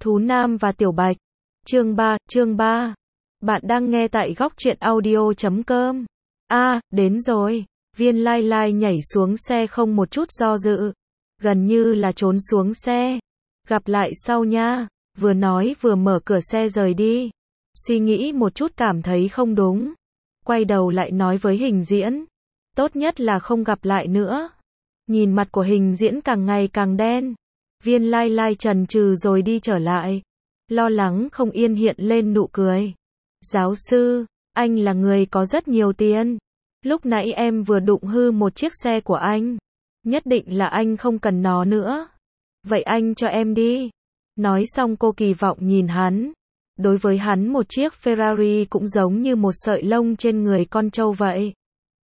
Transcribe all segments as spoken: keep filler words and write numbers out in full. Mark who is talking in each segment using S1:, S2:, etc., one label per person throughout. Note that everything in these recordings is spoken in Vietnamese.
S1: Thú Nam và Tiểu Bạch. Chương ba, chương ba. Bạn đang nghe tại góc truyện audio chấm com. A, đến rồi. Viên Lai Lai nhảy xuống xe không một chút do dự. Gần như là trốn xuống xe. Gặp lại sau nha. Vừa nói vừa mở cửa xe rời đi. Suy nghĩ một chút cảm thấy không đúng. Quay đầu lại nói với Hình Diễn. Tốt nhất là không gặp lại nữa. Nhìn mặt của Hình Diễn càng ngày càng đen. Viên Lai Lai chần chừ rồi đi trở lại. Lo lắng không yên hiện lên nụ cười. Giáo sư, anh là người có rất nhiều tiền. Lúc nãy em vừa đụng hư một chiếc xe của anh. Nhất định là anh không cần nó nữa. Vậy anh cho em đi. Nói xong cô kỳ vọng nhìn hắn. Đối với hắn một chiếc Ferrari cũng giống như một sợi lông trên người con trâu vậy.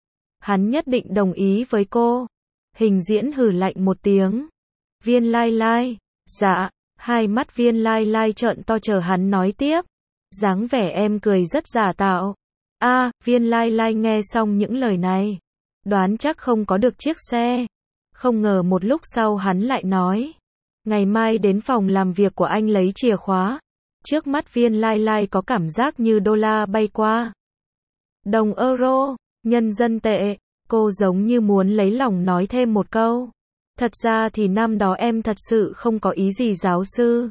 S1: Hắn nhất định đồng ý với cô. Hình Diễn hừ lạnh một tiếng. Viên Lai Lai, dạ, hai mắt Viên Lai Lai trợn to chờ hắn nói tiếp. Dáng vẻ em cười rất giả tạo. A, à, Viên Lai Lai nghe xong những lời này, đoán chắc không có được chiếc xe. Không ngờ một lúc sau hắn lại nói, ngày mai đến phòng làm việc của anh lấy chìa khóa. Trước mắt Viên Lai Lai có cảm giác như đô la bay qua. Đồng euro, nhân dân tệ, cô giống như muốn lấy lòng nói thêm một câu. Thật ra thì năm đó em thật sự không có ý gì giáo sư.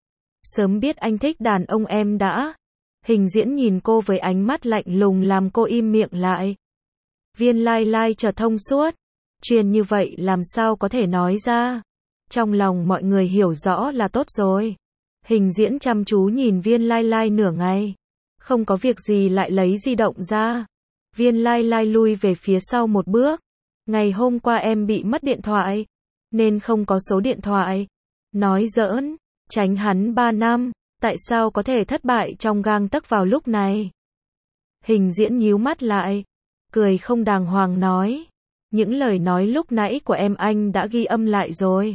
S1: Sớm biết anh thích đàn ông em đã. Hình Diễn nhìn cô với ánh mắt lạnh lùng làm cô im miệng lại. Viên Lai Lai chợt thông suốt. Chuyện như vậy làm sao có thể nói ra. Trong lòng mọi người hiểu rõ là tốt rồi. Hình Diễn chăm chú nhìn Viên Lai Lai nửa ngày. Không có việc gì lại lấy di động ra. Viên Lai Lai lui về phía sau một bước. Ngày hôm qua em bị mất điện thoại, nên không có số điện thoại. Nói giỡn, tránh hắn ba năm, tại sao có thể thất bại trong gang tấc vào lúc này? Hình Diễn nhíu mắt lại, cười không đàng hoàng nói. Những lời nói lúc nãy của em anh đã ghi âm lại rồi.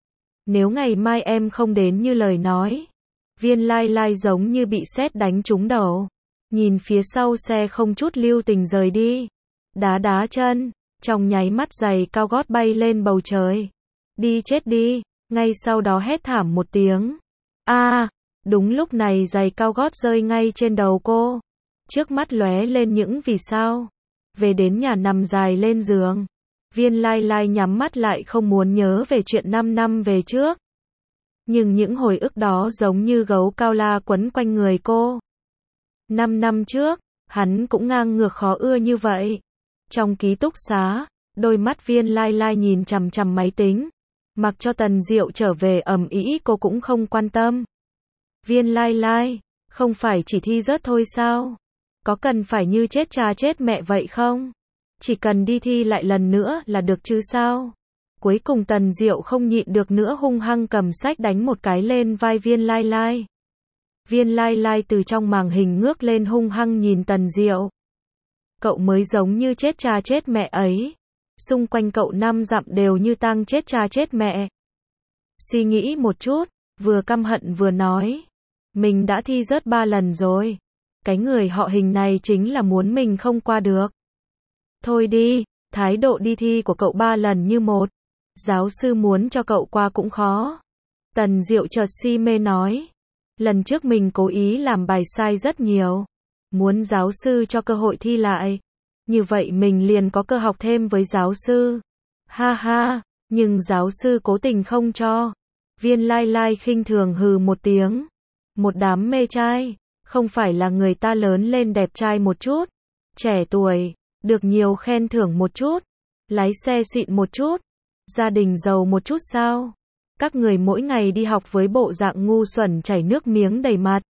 S1: Nếu ngày mai em không đến như lời nói. Viên Lai Lai giống như bị sét đánh trúng đầu. Nhìn phía sau xe không chút lưu tình rời đi. Đá đá chân. Trong nháy mắt giày cao gót bay lên bầu trời. Đi chết đi, ngay sau đó hét thảm một tiếng. A, à, đúng lúc này giày cao gót rơi ngay trên đầu cô. Trước mắt lóe lên những vì sao. Về đến nhà nằm dài lên giường. Viên Lai Lai nhắm mắt lại không muốn nhớ về chuyện năm năm về trước. Nhưng những hồi ức đó giống như gấu cao la quấn quanh người cô. Năm năm trước, hắn cũng ngang ngược khó ưa như vậy. Trong ký túc xá, đôi mắt Viên Lai Lai nhìn chằm chằm máy tính. Mặc cho Tần Diệu trở về ầm ĩ cô cũng không quan tâm. Viên Lai Lai, không phải chỉ thi rớt thôi sao? Có cần phải như chết cha chết mẹ vậy không? Chỉ cần đi thi lại lần nữa là được chứ sao? Cuối cùng Tần Diệu không nhịn được nữa hung hăng cầm sách đánh một cái lên vai Viên Lai Lai. Viên Lai Lai từ trong màn hình ngước lên hung hăng nhìn Tần Diệu. Cậu mới giống như chết cha chết mẹ ấy. Xung quanh cậu năm dặm đều như tang chết cha chết mẹ. Suy nghĩ một chút, vừa căm hận vừa nói. Mình đã thi rớt ba lần rồi. Cái người họ Hình này chính là muốn mình không qua được. Thôi đi, thái độ đi thi của cậu ba lần như một. Giáo sư muốn cho cậu qua cũng khó. Tần Diệu chợt si mê nói. Lần trước mình cố ý làm bài sai rất nhiều. Muốn giáo sư cho cơ hội thi lại. Như vậy mình liền có cơ học thêm với giáo sư. Ha ha, nhưng giáo sư cố tình không cho. Viên Lai Lai khinh thường hừ một tiếng. Một đám mê trai, không phải là người ta lớn lên đẹp trai một chút, trẻ tuổi, được nhiều khen thưởng một chút, lái xe xịn một chút, gia đình giàu một chút sao? Các người mỗi ngày đi học với bộ dạng ngu xuẩn chảy nước miếng đầy mặt.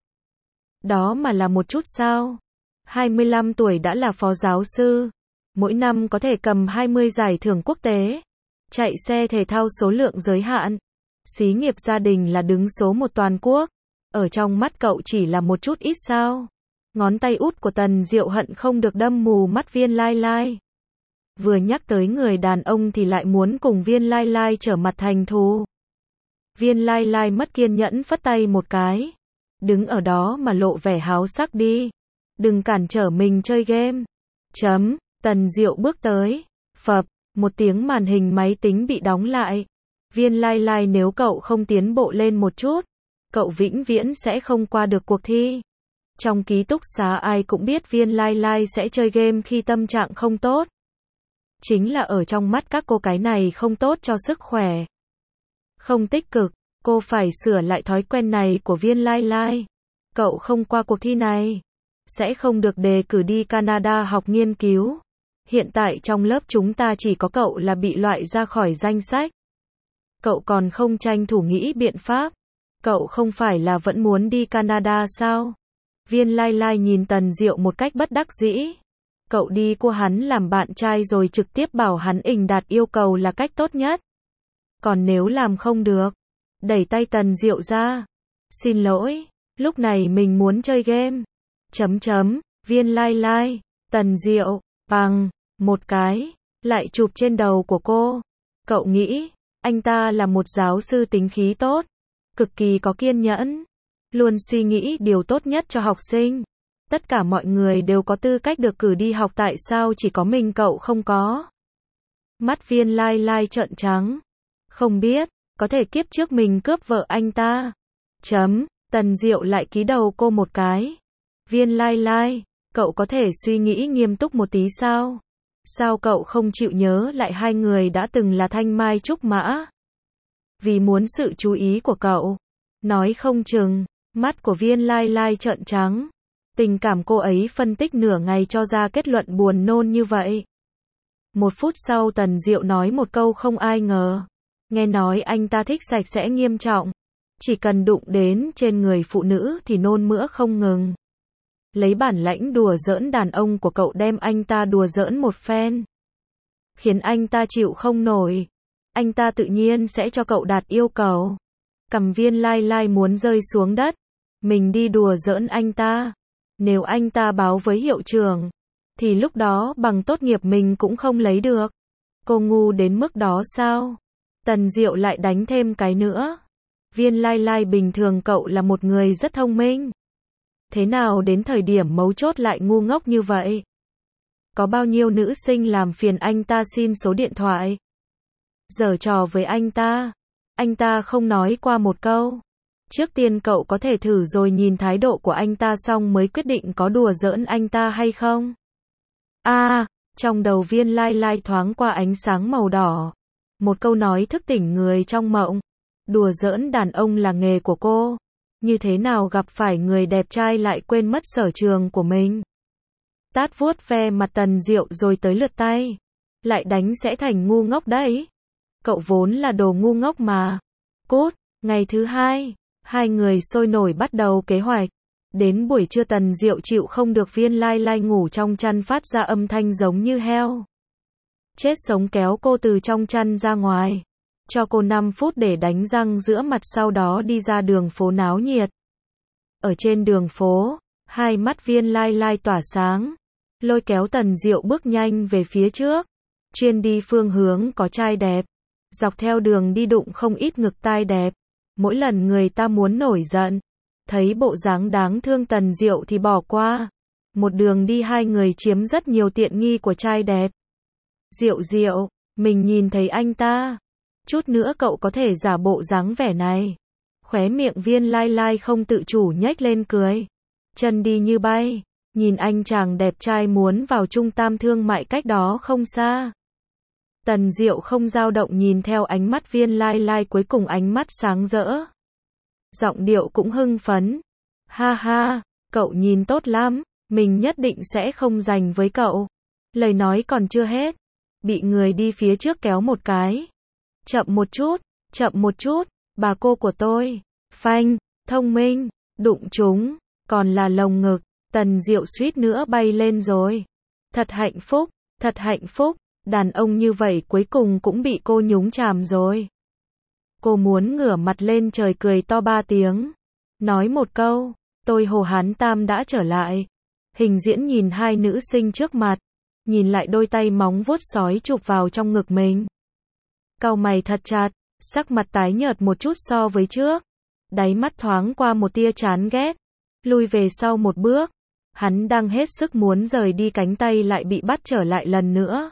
S1: Đó mà là một chút sao? hai mươi lăm tuổi đã là phó giáo sư. Mỗi năm có thể cầm hai mươi giải thưởng quốc tế. Chạy xe thể thao số lượng giới hạn. Xí nghiệp gia đình là đứng số một toàn quốc. Ở trong mắt cậu chỉ là một chút ít sao? Ngón tay út của Tần Diệu hận không được đâm mù mắt Viên Lai Lai. Vừa nhắc tới người đàn ông thì lại muốn cùng Viên Lai Lai trở mặt thành thù. Viên Lai Lai mất kiên nhẫn phất tay một cái. Đứng ở đó mà lộ vẻ háo sắc đi. Đừng cản trở mình chơi game. Chấm, Tần Diệu bước tới. Phập, một tiếng màn hình máy tính bị đóng lại. Viên Lai Lai nếu cậu không tiến bộ lên một chút, cậu vĩnh viễn sẽ không qua được cuộc thi. Trong ký túc xá ai cũng biết Viên Lai Lai sẽ chơi game khi tâm trạng không tốt. Chính là ở trong mắt các cô cái này không tốt cho sức khỏe. Không tích cực, cô phải sửa lại thói quen này của Viên Lai Lai. Cậu không qua cuộc thi này, sẽ không được đề cử đi Canada học nghiên cứu. Hiện tại trong lớp chúng ta chỉ có cậu là bị loại ra khỏi danh sách. Cậu còn không tranh thủ nghĩ biện pháp. Cậu không phải là vẫn muốn đi Canada sao? Viên Lai Lai nhìn Tần Diệu một cách bất đắc dĩ. Cậu đi qua hắn làm bạn trai rồi trực tiếp bảo hắn ình đạt yêu cầu là cách tốt nhất. Còn nếu làm không được, đẩy tay Tần Diệu ra. Xin lỗi, lúc này mình muốn chơi game. Chấm chấm, Viên Lai Lai, Tần Diệu, bằng, một cái, lại chụp trên đầu của cô. Cậu nghĩ, anh ta là một giáo sư tính khí tốt, cực kỳ có kiên nhẫn, luôn suy nghĩ điều tốt nhất cho học sinh. Tất cả mọi người đều có tư cách được cử đi học, tại sao chỉ có mình cậu không có? Mắt Viên Lai Lai trợn trắng. Không biết, có thể kiếp trước mình cướp vợ anh ta. Chấm, Tần Diệu lại ký đầu cô một cái. Viên Lai Lai, cậu có thể suy nghĩ nghiêm túc một tí sao? Sao cậu không chịu nhớ lại hai người đã từng là thanh mai trúc mã? Vì muốn sự chú ý của cậu. Nói không chừng, mắt của Viên Lai Lai trợn trắng. Tình cảm cô ấy phân tích nửa ngày cho ra kết luận buồn nôn như vậy. Một phút sau Tần Diệu nói một câu không ai ngờ. Nghe nói anh ta thích sạch sẽ nghiêm trọng. Chỉ cần đụng đến trên người phụ nữ thì nôn mửa không ngừng. Lấy bản lãnh đùa giỡn đàn ông của cậu đem anh ta đùa giỡn một phen. Khiến anh ta chịu không nổi. Anh ta tự nhiên sẽ cho cậu đạt yêu cầu. Cầm Viên Lai Lai muốn rơi xuống đất. Mình đi đùa giỡn anh ta. Nếu anh ta báo với hiệu trưởng, thì lúc đó bằng tốt nghiệp mình cũng không lấy được. Cô ngu đến mức đó sao? Tần Diệu lại đánh thêm cái nữa. Viên Lai Lai, bình thường cậu là một người rất thông minh. Thế nào đến thời điểm mấu chốt lại ngu ngốc như vậy? Có bao nhiêu nữ sinh làm phiền anh ta xin số điện thoại? Giở trò với anh ta. Anh ta không nói qua một câu. Trước tiên cậu có thể thử rồi nhìn thái độ của anh ta xong mới quyết định có đùa giỡn anh ta hay không. A, à, trong đầu Viên Lai Lai thoáng qua ánh sáng màu đỏ. Một câu nói thức tỉnh người trong mộng. Đùa giỡn đàn ông là nghề của cô. Như thế nào gặp phải người đẹp trai lại quên mất sở trường của mình. Tát vuốt ve mặt Tần Diệu rồi tới lượt tay. Lại đánh sẽ thành ngu ngốc đấy. Cậu vốn là đồ ngu ngốc mà. Cút, ngày thứ hai. Hai người sôi nổi bắt đầu kế hoạch. Đến buổi trưa Tần Diệu chịu không được Viên Lai Lai ngủ trong chăn phát ra âm thanh giống như heo. Chết sống kéo cô từ trong chăn ra ngoài. Cho cô năm phút để đánh răng rửa mặt, sau đó đi ra đường phố náo nhiệt. Ở trên đường phố, hai mắt Viên Lai Lai tỏa sáng. Lôi kéo Tần Diệu bước nhanh về phía trước. Chuyên đi phương hướng có trai đẹp. Dọc theo đường đi đụng không ít ngực tai đẹp. Mỗi lần người ta muốn nổi giận, thấy bộ dáng đáng thương Tần Diệu thì bỏ qua. Một đường đi hai người chiếm rất nhiều tiện nghi của trai đẹp. Diệu Diệu, mình nhìn thấy anh ta. Chút nữa cậu có thể giả bộ dáng vẻ này. Khóe miệng Viên Lai Lai không tự chủ nhếch lên cười. Chân đi như bay, nhìn anh chàng đẹp trai muốn vào trung tâm thương mại cách đó không xa. Tần Diệu không dao động nhìn theo ánh mắt Viên Lai Lai, cuối cùng ánh mắt sáng rỡ. Giọng điệu cũng hưng phấn. Ha ha, cậu nhìn tốt lắm, mình nhất định sẽ không giành với cậu. Lời nói còn chưa hết, bị người đi phía trước kéo một cái. Chậm một chút, chậm một chút, bà cô của tôi. Phanh, thông minh, đụng chúng, còn là lồng ngực. Tần Diệu suýt nữa bay lên rồi. Thật hạnh phúc, thật hạnh phúc. Đàn ông như vậy cuối cùng cũng bị cô nhúng chàm rồi. Cô muốn ngửa mặt lên trời cười to ba tiếng. Nói một câu, tôi Hồ Hán Tam đã trở lại. Hình diễn nhìn hai nữ sinh trước mặt. Nhìn lại đôi tay móng vuốt sói chụp vào trong ngực mình. Cau mày thật chặt, sắc mặt tái nhợt một chút so với trước. Đáy mắt thoáng qua một tia chán ghét. Lui về sau một bước. Hắn đang hết sức muốn rời đi, cánh tay lại bị bắt trở lại lần nữa.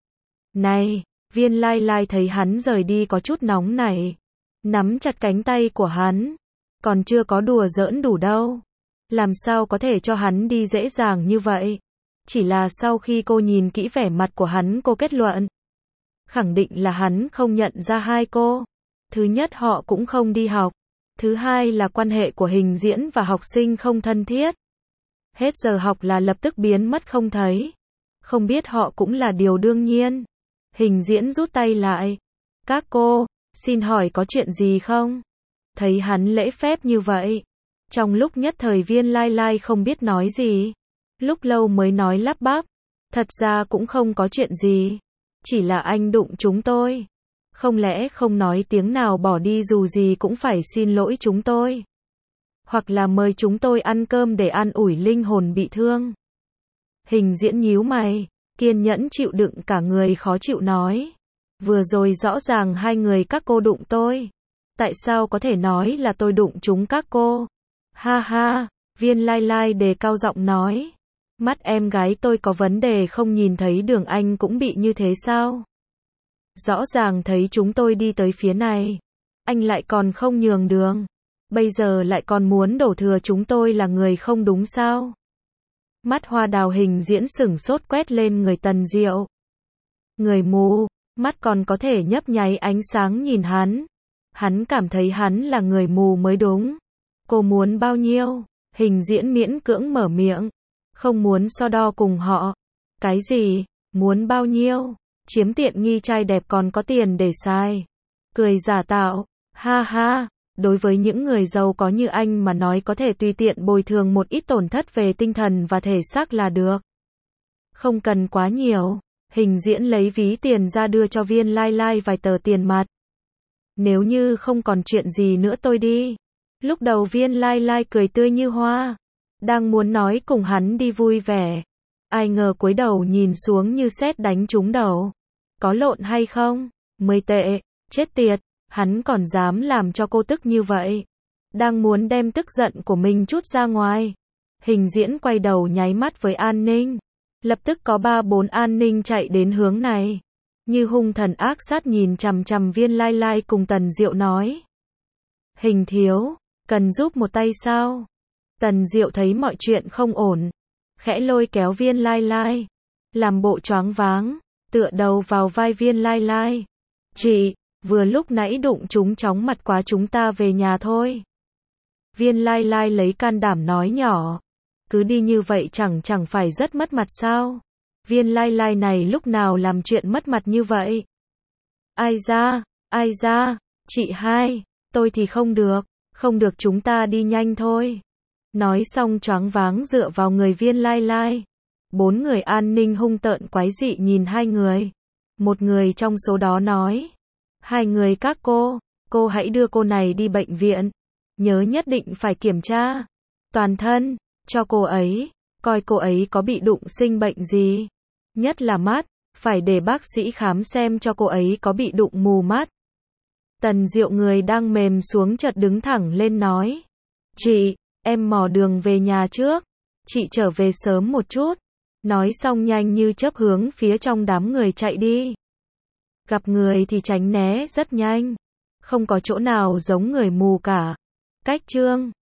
S1: Này, Viên Lai Lai thấy hắn rời đi có chút nóng nảy. Nắm chặt cánh tay của hắn. Còn chưa có đùa giỡn đủ đâu. Làm sao có thể cho hắn đi dễ dàng như vậy? Chỉ là sau khi cô nhìn kỹ vẻ mặt của hắn cô kết luận. Khẳng định là hắn không nhận ra hai cô. Thứ nhất họ cũng không đi học. Thứ hai là quan hệ của Hình Diễn và học sinh không thân thiết. Hết giờ học là lập tức biến mất không thấy. Không biết họ cũng là điều đương nhiên. Hình Diễn rút tay lại. Các cô, xin hỏi có chuyện gì không? Thấy hắn lễ phép như vậy. Trong lúc nhất thời Viên Lai Lai không biết nói gì. Lúc lâu mới nói lắp bắp. Thật ra cũng không có chuyện gì. Chỉ là anh đụng chúng tôi. Không lẽ không nói tiếng nào bỏ đi dù gì cũng phải xin lỗi chúng tôi. Hoặc là mời chúng tôi ăn cơm để an ủi linh hồn bị thương. Hình Diễn nhíu mày, kiên nhẫn chịu đựng cả người khó chịu nói. Vừa rồi rõ ràng hai người các cô đụng tôi. Tại sao có thể nói là tôi đụng chúng các cô? Ha ha, Viên Lai Lai đề cao giọng nói. Mắt em gái tôi có vấn đề không nhìn thấy đường anh cũng bị như thế sao? Rõ ràng thấy chúng tôi đi tới phía này. Anh lại còn không nhường đường. Bây giờ lại còn muốn đổ thừa chúng tôi là người không đúng sao? Mắt Hoa Đào Hình Diễn sửng sốt quét lên người Tần Diệu. Người mù, mắt còn có thể nhấp nháy ánh sáng nhìn hắn. Hắn cảm thấy hắn là người mù mới đúng. Cô muốn bao nhiêu? Hình Diễn miễn cưỡng mở miệng. Không muốn so đo cùng họ. Cái gì? Muốn bao nhiêu? Chiếm tiện nghi trai đẹp còn có tiền để xài. Cười giả tạo. Ha ha. Đối với những người giàu có như anh mà nói có thể tùy tiện bồi thường một ít tổn thất về tinh thần và thể xác là được. Không cần quá nhiều. Hình Diễn lấy ví tiền ra đưa cho Viên Lai Lai vài tờ tiền mặt. Nếu như không còn chuyện gì nữa tôi đi. Lúc đầu Viên Lai Lai cười tươi như hoa. Đang muốn nói cùng hắn đi vui vẻ. Ai ngờ cúi đầu nhìn xuống như sét đánh trúng đầu. Có lộn hay không? Mới tệ. Chết tiệt. Hắn còn dám làm cho cô tức như vậy. Đang muốn đem tức giận của mình trút ra ngoài. Hình Diễn quay đầu nháy mắt với an ninh. Lập tức có ba bốn an ninh chạy đến hướng này. Như hung thần ác sát nhìn chằm chằm Viên Lai Lai cùng Tần Diệu nói. Hình thiếu, cần giúp một tay sao? Tần Diệu thấy mọi chuyện không ổn. Khẽ lôi kéo Viên Lai Lai. Làm bộ choáng váng. Tựa đầu vào vai Viên Lai Lai. Chị, vừa lúc nãy đụng chúng chóng mặt quá chúng ta về nhà thôi. Viên Lai Lai lấy can đảm nói nhỏ. Cứ đi như vậy chẳng chẳng phải rất mất mặt sao? Viên Lai Lai này lúc nào làm chuyện mất mặt như vậy? Ai ra, ai ra, chị hai, tôi thì không được, không được chúng ta đi nhanh thôi. Nói xong choáng váng dựa vào người Viên Lai Lai. Bốn người an ninh hung tợn quái dị nhìn hai người. Một người trong số đó nói. Hai người các cô, cô hãy đưa cô này đi bệnh viện. Nhớ nhất định phải kiểm tra toàn thân cho cô ấy, coi cô ấy có bị đụng sinh bệnh gì. Nhất là mắt, phải để bác sĩ khám xem cho cô ấy có bị đụng mù mắt. Tần Diệu người đang mềm xuống chợt đứng thẳng lên nói. Chị, em mò đường về nhà trước. Chị trở về sớm một chút. Nói xong nhanh như chớp hướng phía trong đám người chạy đi. Gặp người thì tránh né rất nhanh. Không có chỗ nào giống người mù cả. Cách chương